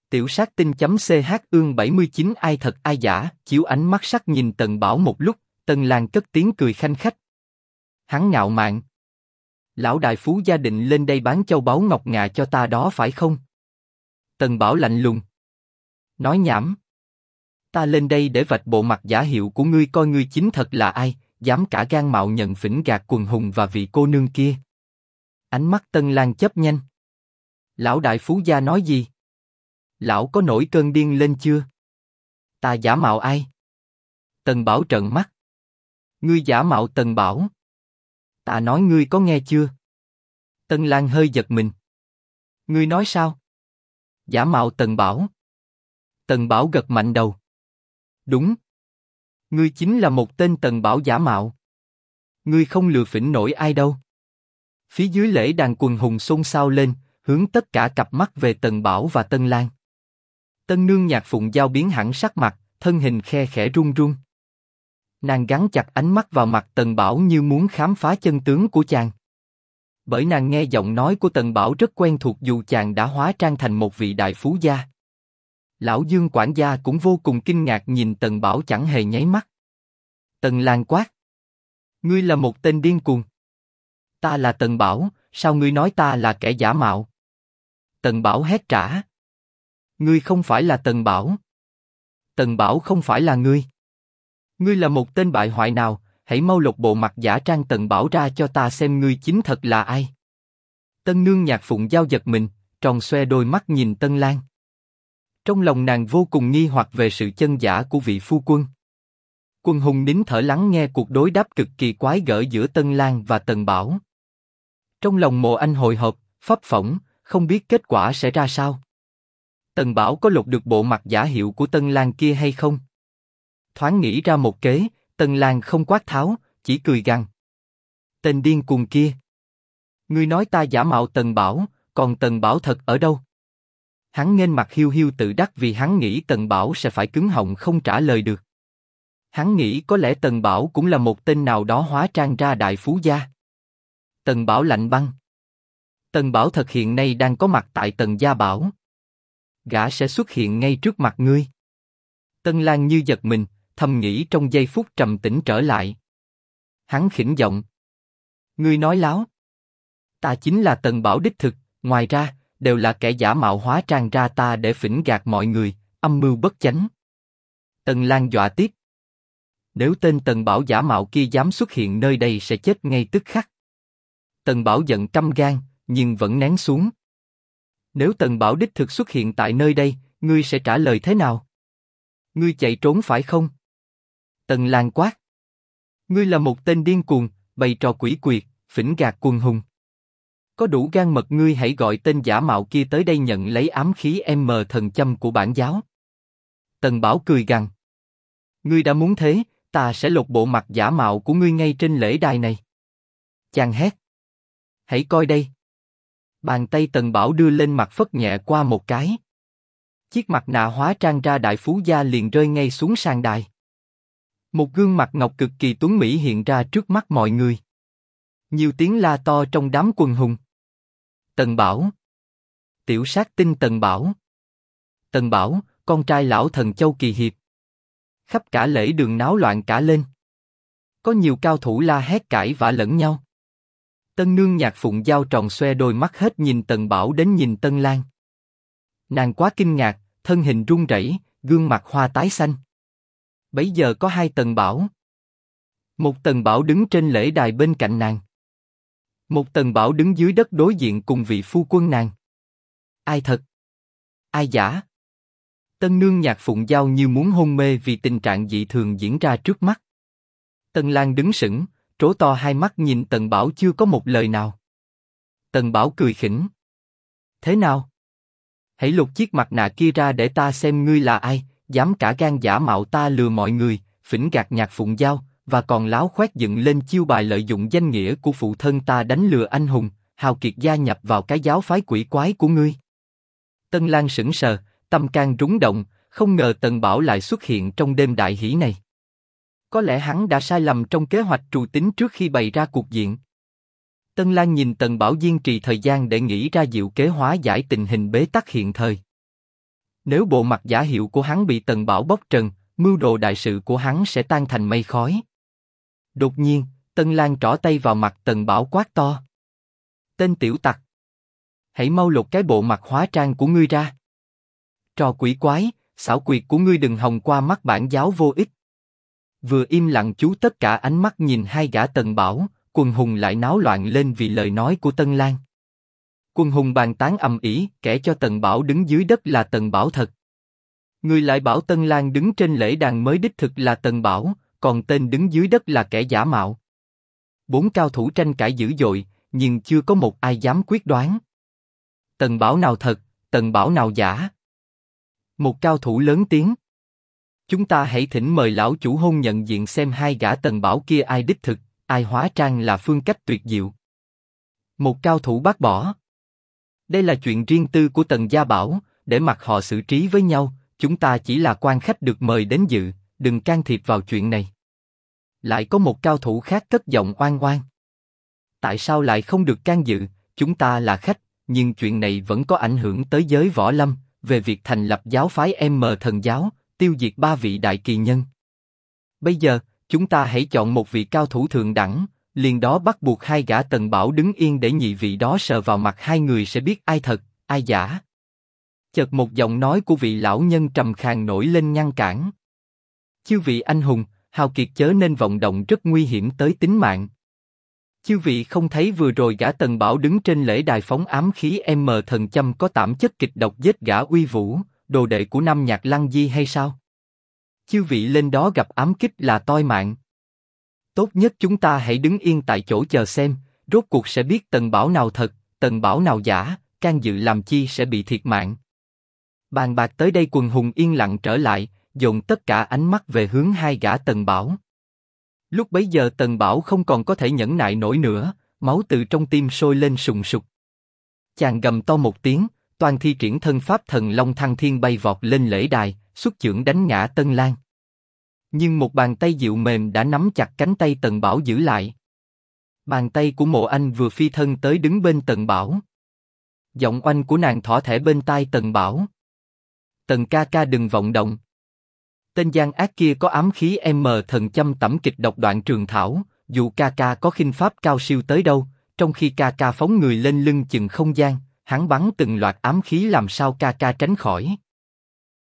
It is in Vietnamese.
Tiểu sát tinh.ch ương 79 ai thật ai giả, chiếu ánh mắt sắc nhìn Tần Bảo một lúc, Tân Lang cất tiếng cười khanh khách. Hắn ngạo mạn. Lão đại phú gia định lên đây bán châu báu ngọc ngà cho ta đó phải không? Tần Bảo lạnh lùng. Nói nhảm. Ta lên đây để vạch bộ mặt giả hiệu của ngươi coi ngươi chính thật là ai, dám cả gan mạo nhận phỉnh gạt quần hùng và vị cô nương kia. Ánh mắt Tân Lang chớp nhanh. Lão đại phú gia nói gì? Lão có nổi cơn điên lên chưa? Ta giả mạo ai? Tần Bảo trợn mắt. Ngươi giả mạo Tần Bảo. Ta nói ngươi có nghe chưa? Tân Lang hơi giật mình. Ngươi nói sao? Giả mạo Tần Bảo. Tần Bảo gật mạnh đầu. Đúng. Ngươi chính là một tên Tần Bảo giả mạo. Ngươi không lừa phỉnh nổi ai đâu. Phía dưới lễ đàn quần hùng xôn xao lên, hướng tất cả cặp mắt về Tần Bảo và Tân Lang. Tân nương Nhạc Phụng Giao biến hẳn sắc mặt, thân hình khe khẽ run run. Nàng gắn chặt ánh mắt vào mặt Tần Bảo như muốn khám phá chân tướng của chàng. Bởi nàng nghe giọng nói của Tần Bảo rất quen thuộc dù chàng đã hóa trang thành một vị đại phú gia. Lão Dương quản gia cũng vô cùng kinh ngạc nhìn Tần Bảo chẳng hề nháy mắt. Tần Lang quát. Ngươi là một tên điên cuồng. Ta là Tần Bảo, sao ngươi nói ta là kẻ giả mạo? Tần Bảo hét trả. Ngươi không phải là Tần Bảo. Tần Bảo không phải là ngươi. Ngươi là một tên bại hoại nào, hãy mau lột bộ mặt giả trang Tần Bảo ra cho ta xem ngươi chính thật là ai. Tân nương Nhạc Phụng Giao giật mình, tròn xoe đôi mắt nhìn Tân Lang. Trong lòng nàng vô cùng nghi hoặc về sự chân giả của vị phu quân. Quân hùng nín thở lắng nghe cuộc đối đáp cực kỳ quái gở giữa Tân Lang và Tần Bảo. Trong lòng Mộ Anh hồi hộp, phấp phỏng, không biết kết quả sẽ ra sao. Tần Bảo có lột được bộ mặt giả hiệu của Tân Lang kia hay không? Thoáng nghĩ ra một kế, Tân Lang không quát tháo, chỉ cười gằn. Tên điên cuồng kia. Ngươi nói ta giả mạo Tần Bảo, còn Tần Bảo thật ở đâu? Hắn nghênh mặt hiu hiu tự đắc vì hắn nghĩ Tần Bảo sẽ phải cứng họng không trả lời được. Hắn nghĩ có lẽ Tần Bảo cũng là một tên nào đó hóa trang ra đại phú gia. Tần Bảo lạnh băng. Tần Bảo thật hiện nay đang có mặt tại Tần Gia Bảo. Gã sẽ xuất hiện ngay trước mặt ngươi. Tân Lang như giật mình, thầm nghĩ trong giây phút trầm tĩnh trở lại. Hắn khỉnh giọng. Ngươi nói láo. Ta chính là Tần Bảo đích thực, ngoài ra, đều là kẻ giả mạo hóa trang ra ta để phỉnh gạt mọi người, âm mưu bất chánh. Tần Lang dọa tiếp. Nếu tên Tần Bảo giả mạo kia dám xuất hiện nơi đây sẽ chết ngay tức khắc. Tần Bảo giận căm gan, nhưng vẫn nén xuống. Nếu Tần Bảo đích thực xuất hiện tại nơi đây, ngươi sẽ trả lời thế nào? Ngươi chạy trốn phải không? Tần Lang quát. Ngươi là một tên điên cuồng, bày trò quỷ quyệt, phỉnh gạt quần hùng. Có đủ gan mật ngươi hãy gọi tên giả mạo kia tới đây nhận lấy ám khí thần châm của bản giáo. Tần Bảo cười gằn. Ngươi đã muốn thế, ta sẽ lột bộ mặt giả mạo của ngươi ngay trên lễ đài này. Chàng hét. Hãy coi đây. Bàn tay Tần Bảo đưa lên mặt phất nhẹ qua một cái. Chiếc mặt nạ hóa trang ra đại phú gia liền rơi ngay xuống sàn đài. Một gương mặt ngọc cực kỳ tuấn mỹ hiện ra trước mắt mọi người. Nhiều tiếng la to trong đám quần hùng. Tần Bảo. Tiểu sát tinh Tần Bảo. Tần Bảo, con trai lão thần Châu Kỳ Hiệp. Khắp cả lễ đường náo loạn cả lên. Có nhiều cao thủ la hét cãi vã lẫn nhau. Tân nương Nhạc Phụng Giao tròn xoe đôi mắt hết nhìn Tần Bảo đến nhìn Tân Lang. Nàng quá kinh ngạc, thân hình run rẩy, gương mặt hoa tái xanh. Bấy giờ có hai Tần Bảo. Một Tần Bảo đứng trên lễ đài bên cạnh nàng. Một Tần Bảo đứng dưới đất đối diện cùng vị phu quân nàng. Ai thật? Ai giả? Tân nương Nhạc Phụng Giao như muốn hôn mê vì tình trạng dị thường diễn ra trước mắt. Tần Lang đứng sững, trố to hai mắt nhìn Tần Bảo chưa có một lời nào. Tần Bảo cười khỉnh. Thế nào? Hãy lột chiếc mặt nạ kia ra để ta xem ngươi là ai, dám cả gan giả mạo ta lừa mọi người, phỉnh gạt Nhạc Phụng Giao, và còn láo khoét dựng lên chiêu bài lợi dụng danh nghĩa của phụ thân ta đánh lừa anh hùng, hào kiệt gia nhập vào cái giáo phái quỷ quái của ngươi. Tân Lang sững sờ, tâm can rúng động, không ngờ Tần Bảo lại xuất hiện trong đêm đại hỷ này. Có lẽ hắn đã sai lầm trong kế hoạch trù tính trước khi bày ra cuộc diện. Tân Lang nhìn Tần Bảo kiên trì thời gian để nghĩ ra diệu kế hóa giải tình hình bế tắc hiện thời. Nếu bộ mặt giả hiệu của hắn bị Tần Bảo bóc trần, mưu đồ đại sự của hắn sẽ tan thành mây khói. Đột nhiên, Tân Lang trỏ tay vào mặt Tần Bảo quát to. Tên tiểu tặc! Hãy mau lột cái bộ mặt hóa trang của ngươi ra. Trò quỷ quái, xảo quyệt của ngươi đừng hòng qua mắt bản giáo vô ích. Vừa im lặng chú tất cả ánh mắt nhìn hai gã Tần Bảo, quần hùng lại náo loạn lên vì lời nói của Tân Lang. Quần hùng bàn tán ầm ĩ, kẻ cho Tần Bảo đứng dưới đất là Tần Bảo thật. Người lại bảo Tân Lang đứng trên lễ đàn mới đích thực là Tần Bảo, còn tên đứng dưới đất là kẻ giả mạo. Bốn cao thủ tranh cãi dữ dội, nhưng chưa có một ai dám quyết đoán. Tần Bảo nào thật, Tần Bảo nào giả? Một cao thủ lớn tiếng. Chúng ta hãy thỉnh mời lão chủ hôn nhận diện xem hai gã Tần Bảo kia ai đích thực, ai hóa trang là phương cách tuyệt diệu. Một cao thủ bác bỏ. Đây là chuyện riêng tư của Tần Gia Bảo, để mặc họ xử trí với nhau, chúng ta chỉ là quan khách được mời đến dự, đừng can thiệp vào chuyện này. Lại có một cao thủ khác cất giọng oan oan. Tại sao lại không được can dự, chúng ta là khách, nhưng chuyện này vẫn có ảnh hưởng tới giới võ lâm, về việc thành lập giáo phái M Thần Giáo, tiêu diệt 3 vị đại kỳ nhân. Bây giờ, chúng ta hãy chọn một vị cao thủ thượng đẳng, liền đó bắt buộc hai gã Tần Bảo đứng yên để nhị vị đó sờ vào mặt hai người sẽ biết ai thật, ai giả. Chợt một giọng nói của vị lão nhân trầm khàn nổi lên ngăn cản. Chư vị anh hùng, hào kiệt chớ nên vọng động, rất nguy hiểm tới tính mạng. Chư vị không thấy vừa rồi gã Tần Bảo đứng trên lễ đài phóng ám khí M Thần Châm có tảm chất kịch độc giết gã Uy Vũ, đồ đệ của Nam Nhạc Lăng Di hay sao? Chư vị lên đó gặp ám kích là toi mạng. Tốt nhất chúng ta hãy đứng yên tại chỗ chờ xem, rốt cuộc sẽ biết Tần Bảo nào thật, Tần Bảo nào giả, can dự làm chi sẽ bị thiệt mạng. Bàn bạc tới đây quần hùng yên lặng trở lại, dồn tất cả ánh mắt về hướng hai gã Tần Bảo. Lúc bấy giờ Tần Bảo không còn có thể nhẫn nại nổi nữa, máu từ trong tim sôi lên sùng sục. Chàng gầm to một tiếng, toàn thi triển thân pháp Thần Long Thăng Thiên bay vọt lên lễ đài, xuất chưởng đánh ngã Tân Lang. Nhưng một bàn tay dịu mềm đã nắm chặt cánh tay Tần Bảo giữ lại. Bàn tay của Mộ Anh vừa phi thân tới đứng bên Tần Bảo. Giọng oanh của nàng thỏ thẻ bên tai Tần Bảo. Tần ca ca đừng vọng động. Tên gian ác kia có ám khí M Thần Châm tẩm kịch độc đoạn trường thảo, dù ca ca có khinh pháp cao siêu tới đâu, trong khi ca ca phóng người lên lưng chừng không gian, hắn bắn từng loạt ám khí làm sao ca ca tránh khỏi.